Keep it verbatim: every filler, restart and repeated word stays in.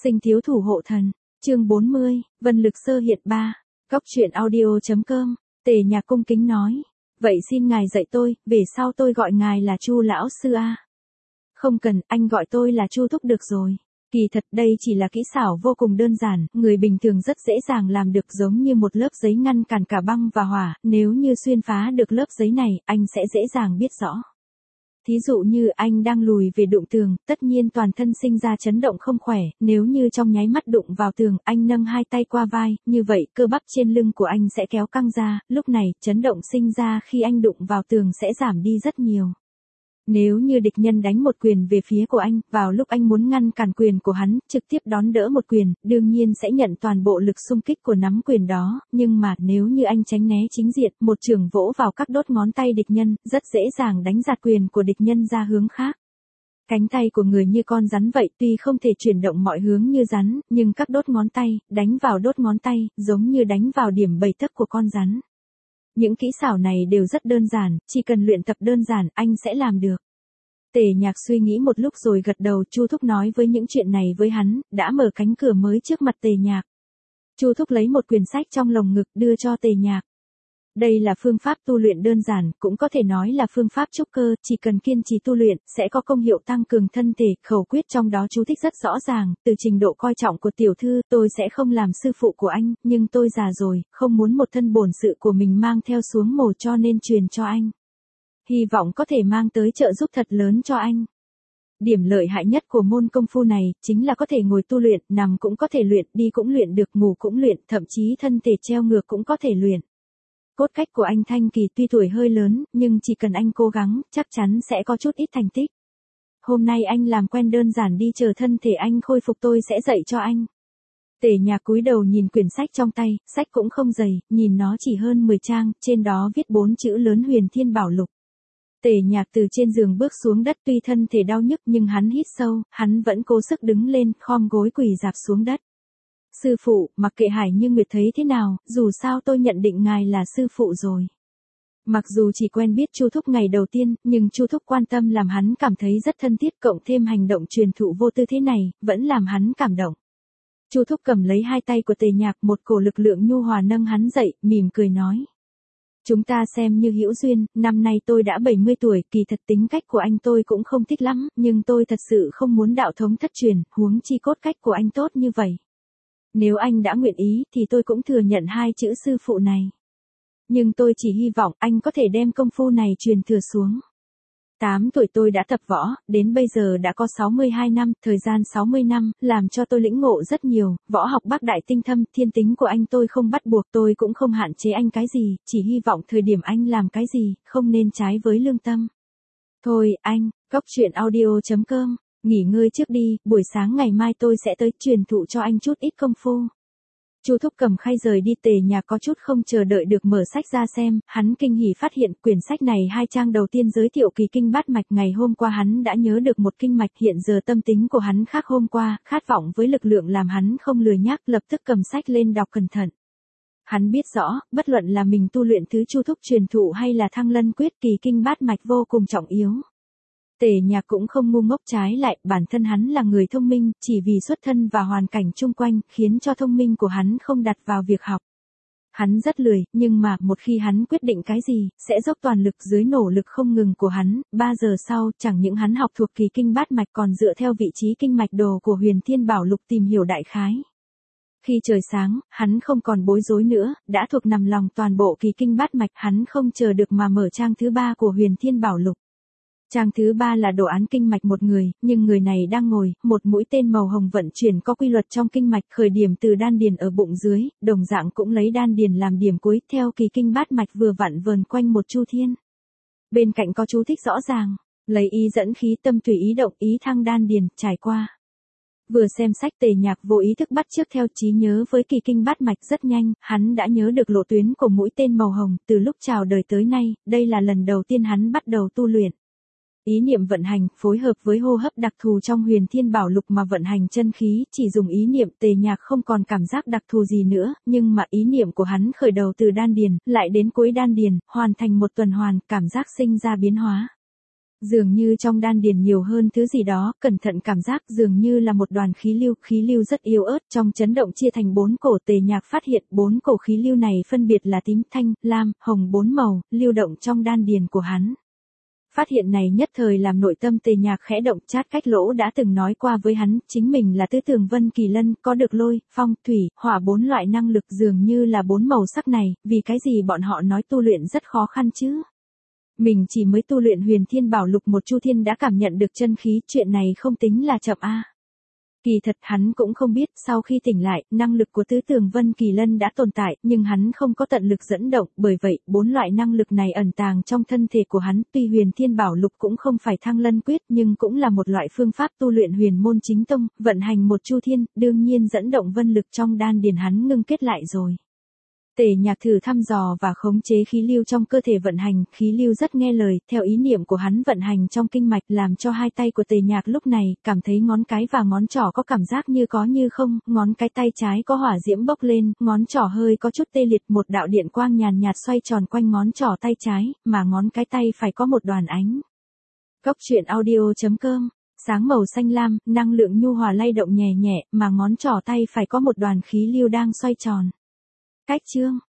Sinh thiếu thủ hộ thần, chương bốn mươi, Vân Lực sơ hiện ba. Góc truyện audio.com, Tề Nhạc cung kính nói. Vậy xin ngài dạy tôi, về sau tôi gọi ngài là Chu lão sư a. Không cần, anh gọi tôi là Chu thúc được rồi. Kỳ thật đây chỉ là kỹ xảo vô cùng đơn giản, người bình thường rất dễ dàng làm được, giống như một lớp giấy ngăn cản cả băng và hỏa, nếu như xuyên phá được lớp giấy này, anh sẽ dễ dàng biết rõ. Thí dụ như anh đang lùi về đụng tường, tất nhiên toàn thân sinh ra chấn động không khỏe, nếu như trong nháy mắt đụng vào tường, anh nâng hai tay qua vai, như vậy cơ bắp trên lưng của anh sẽ kéo căng ra, lúc này, chấn động sinh ra khi anh đụng vào tường sẽ giảm đi rất nhiều. Nếu như địch nhân đánh một quyền về phía của anh, vào lúc anh muốn ngăn cản quyền của hắn, trực tiếp đón đỡ một quyền, đương nhiên sẽ nhận toàn bộ lực xung kích của nắm quyền đó, nhưng mà nếu như anh tránh né chính diện, một chưởng vỗ vào các đốt ngón tay địch nhân, rất dễ dàng đánh giạt quyền của địch nhân ra hướng khác. Cánh tay của người như con rắn vậy, tuy không thể chuyển động mọi hướng như rắn, nhưng các đốt ngón tay, đánh vào đốt ngón tay, giống như đánh vào điểm bảy tấc của con rắn. Những kỹ xảo này đều rất đơn giản, chỉ cần luyện tập đơn giản, anh sẽ làm được. Tề Nhạc suy nghĩ một lúc rồi gật đầu. Chu thúc nói với những chuyện này với hắn, đã mở cánh cửa mới trước mặt Tề Nhạc. Chu thúc lấy một quyển sách trong lồng ngực đưa cho Tề Nhạc. Đây là phương pháp tu luyện đơn giản, cũng có thể nói là phương pháp trúc cơ, chỉ cần kiên trì tu luyện, sẽ có công hiệu tăng cường thân thể, khẩu quyết trong đó chú thích rất rõ ràng, từ trình độ coi trọng của tiểu thư, tôi sẽ không làm sư phụ của anh, nhưng tôi già rồi, không muốn một thân bổn sự của mình mang theo xuống mồ cho nên truyền cho anh. Hy vọng có thể mang tới trợ giúp thật lớn cho anh. Điểm lợi hại nhất của môn công phu này, chính là có thể ngồi tu luyện, nằm cũng có thể luyện, đi cũng luyện được, ngủ cũng luyện, thậm chí thân thể treo ngược cũng có thể luyện. Cốt cách của anh Thanh Kỳ tuy tuổi hơi lớn, nhưng chỉ cần anh cố gắng, chắc chắn sẽ có chút ít thành tích. Hôm nay anh làm quen đơn giản đi, chờ thân thể anh khôi phục tôi sẽ dạy cho anh. Tề Nhạc cúi đầu nhìn quyển sách trong tay, sách cũng không dày, nhìn nó chỉ hơn mười trang, trên đó viết bốn chữ lớn Huyền Thiên Bảo Lục. Tề Nhạc từ trên giường bước xuống đất, tuy thân thể đau nhức nhưng hắn hít sâu, hắn vẫn cố sức đứng lên, khom gối quỳ rạp xuống đất. Sư phụ, mặc kệ Hải Như Nguyệt thấy thế nào, dù sao tôi nhận định ngài là sư phụ rồi. Mặc dù chỉ quen biết Chu thúc ngày đầu tiên, nhưng Chu thúc quan tâm làm hắn cảm thấy rất thân thiết, cộng thêm hành động truyền thụ vô tư thế này, vẫn làm hắn cảm động. Chu thúc cầm lấy hai tay của Tề Nhạc, một cổ lực lượng nhu hòa nâng hắn dậy, mỉm cười nói. Chúng ta xem như hữu duyên, năm nay tôi đã bảy mươi tuổi, kỳ thật tính cách của anh tôi cũng không thích lắm, nhưng tôi thật sự không muốn đạo thống thất truyền, huống chi cốt cách của anh tốt như vậy. Nếu anh đã nguyện ý, thì tôi cũng thừa nhận hai chữ sư phụ này. Nhưng tôi chỉ hy vọng anh có thể đem công phu này truyền thừa xuống. tám tuổi tôi đã tập võ, đến bây giờ đã có sáu mươi hai năm, thời gian sáu mươi năm, làm cho tôi lĩnh ngộ rất nhiều, võ học bác đại tinh thâm, thiên tính của anh tôi không bắt buộc, tôi cũng không hạn chế anh cái gì, chỉ hy vọng thời điểm anh làm cái gì, không nên trái với lương tâm. Thôi, anh, góc truyện audio.com, nghỉ ngơi trước đi, buổi sáng ngày mai tôi sẽ tới truyền thụ cho anh chút ít công phu. Chu thúc cầm khay rời đi. Tề Nhạc có chút không chờ đợi được mở sách ra xem, hắn kinh hỉ phát hiện quyển sách này hai trang đầu tiên giới thiệu kỳ kinh bát mạch, ngày hôm qua hắn đã nhớ được một kinh mạch, hiện giờ tâm tính của hắn khác hôm qua, khát vọng với lực lượng làm hắn không lười nhác, lập tức cầm sách lên đọc cẩn thận. Hắn biết rõ, bất luận là mình tu luyện thứ Chu thúc truyền thụ hay là Thăng Lân quyết, kỳ kinh bát mạch vô cùng trọng yếu. Tề Nhạc cũng không ngu ngốc, trái lại, bản thân hắn là người thông minh, chỉ vì xuất thân và hoàn cảnh chung quanh, khiến cho thông minh của hắn không đặt vào việc học. Hắn rất lười, nhưng mà, một khi hắn quyết định cái gì, sẽ dốc toàn lực dưới nỗ lực không ngừng của hắn, ba giờ sau, chẳng những hắn học thuộc kỳ kinh bát mạch còn dựa theo vị trí kinh mạch đồ của Huyền Thiên Bảo Lục tìm hiểu đại khái. Khi trời sáng, hắn không còn bối rối nữa, đã thuộc nằm lòng toàn bộ kỳ kinh bát mạch, hắn không chờ được mà mở trang thứ ba của Huyền Thiên Bảo Lục. Trang thứ ba là đồ án kinh mạch một người, nhưng người này đang ngồi, một mũi tên màu hồng vận chuyển có quy luật trong kinh mạch, khởi điểm từ đan điền ở bụng dưới, đồng dạng cũng lấy đan điền làm điểm cuối, theo kỳ kinh bát mạch vừa vặn vờn quanh một chu thiên. Bên cạnh có chú thích rõ ràng, lấy ý dẫn khí, tâm tùy ý động, ý thăng đan điền, trải qua. Vừa xem sách, Tề Nhạc vô ý thức bắt chước theo trí nhớ với kỳ kinh bát mạch, rất nhanh, hắn đã nhớ được lộ tuyến của mũi tên màu hồng, từ lúc chào đời tới nay, đây là lần đầu tiên hắn bắt đầu tu luyện. Ý niệm vận hành, phối hợp với hô hấp đặc thù trong Huyền Thiên Bảo Lục mà vận hành chân khí, chỉ dùng ý niệm, Tề Nhạc không còn cảm giác đặc thù gì nữa, nhưng mà ý niệm của hắn khởi đầu từ đan điền, lại đến cuối đan điền, hoàn thành một tuần hoàn, cảm giác sinh ra biến hóa. Dường như trong đan điền nhiều hơn thứ gì đó, cẩn thận cảm giác dường như là một đoàn khí lưu, khí lưu rất yếu ớt, trong chấn động chia thành bốn cổ. Tề Nhạc phát hiện bốn cổ khí lưu này phân biệt là tím, thanh, lam, hồng bốn màu, lưu động trong đan điền của hắn. Phát hiện này nhất thời làm nội tâm Tề Nhạc khẽ động. Chát Cách Lỗ đã từng nói qua với hắn, chính mình là tứ tường Vân Kỳ Lân, có được lôi, phong, thủy, hỏa bốn loại năng lực, dường như là bốn màu sắc này, vì cái gì bọn họ nói tu luyện rất khó khăn chứ? Mình chỉ mới tu luyện Huyền Thiên Bảo Lục một chu thiên đã cảm nhận được chân khí, chuyện này không tính là chậm a. Kỳ thật hắn cũng không biết, sau khi tỉnh lại, năng lực của tứ tường Vân Kỳ Lân đã tồn tại, nhưng hắn không có tận lực dẫn động, bởi vậy, bốn loại năng lực này ẩn tàng trong thân thể của hắn, tuy Huyền Thiên Bảo Lục cũng không phải Thăng Lân Quyết, nhưng cũng là một loại phương pháp tu luyện huyền môn chính tông, vận hành một chu thiên, đương nhiên dẫn động vân lực trong đan điền hắn ngưng kết lại rồi. Tề Nhạc thử thăm dò và khống chế khí lưu trong cơ thể vận hành, khí lưu rất nghe lời, theo ý niệm của hắn vận hành trong kinh mạch, làm cho hai tay của Tề Nhạc lúc này cảm thấy ngón cái và ngón trỏ có cảm giác như có như không, ngón cái tay trái có hỏa diễm bốc lên, ngón trỏ hơi có chút tê liệt, một đạo điện quang nhàn nhạt xoay tròn quanh ngón trỏ tay trái, mà ngón cái tay phải có một đoàn ánh. Góc truyện audio chấm com. Sáng màu xanh lam, năng lượng nhu hòa lay động nhẹ nhẹ, mà ngón trỏ tay phải có một đoàn khí lưu đang xoay tròn. Cách chương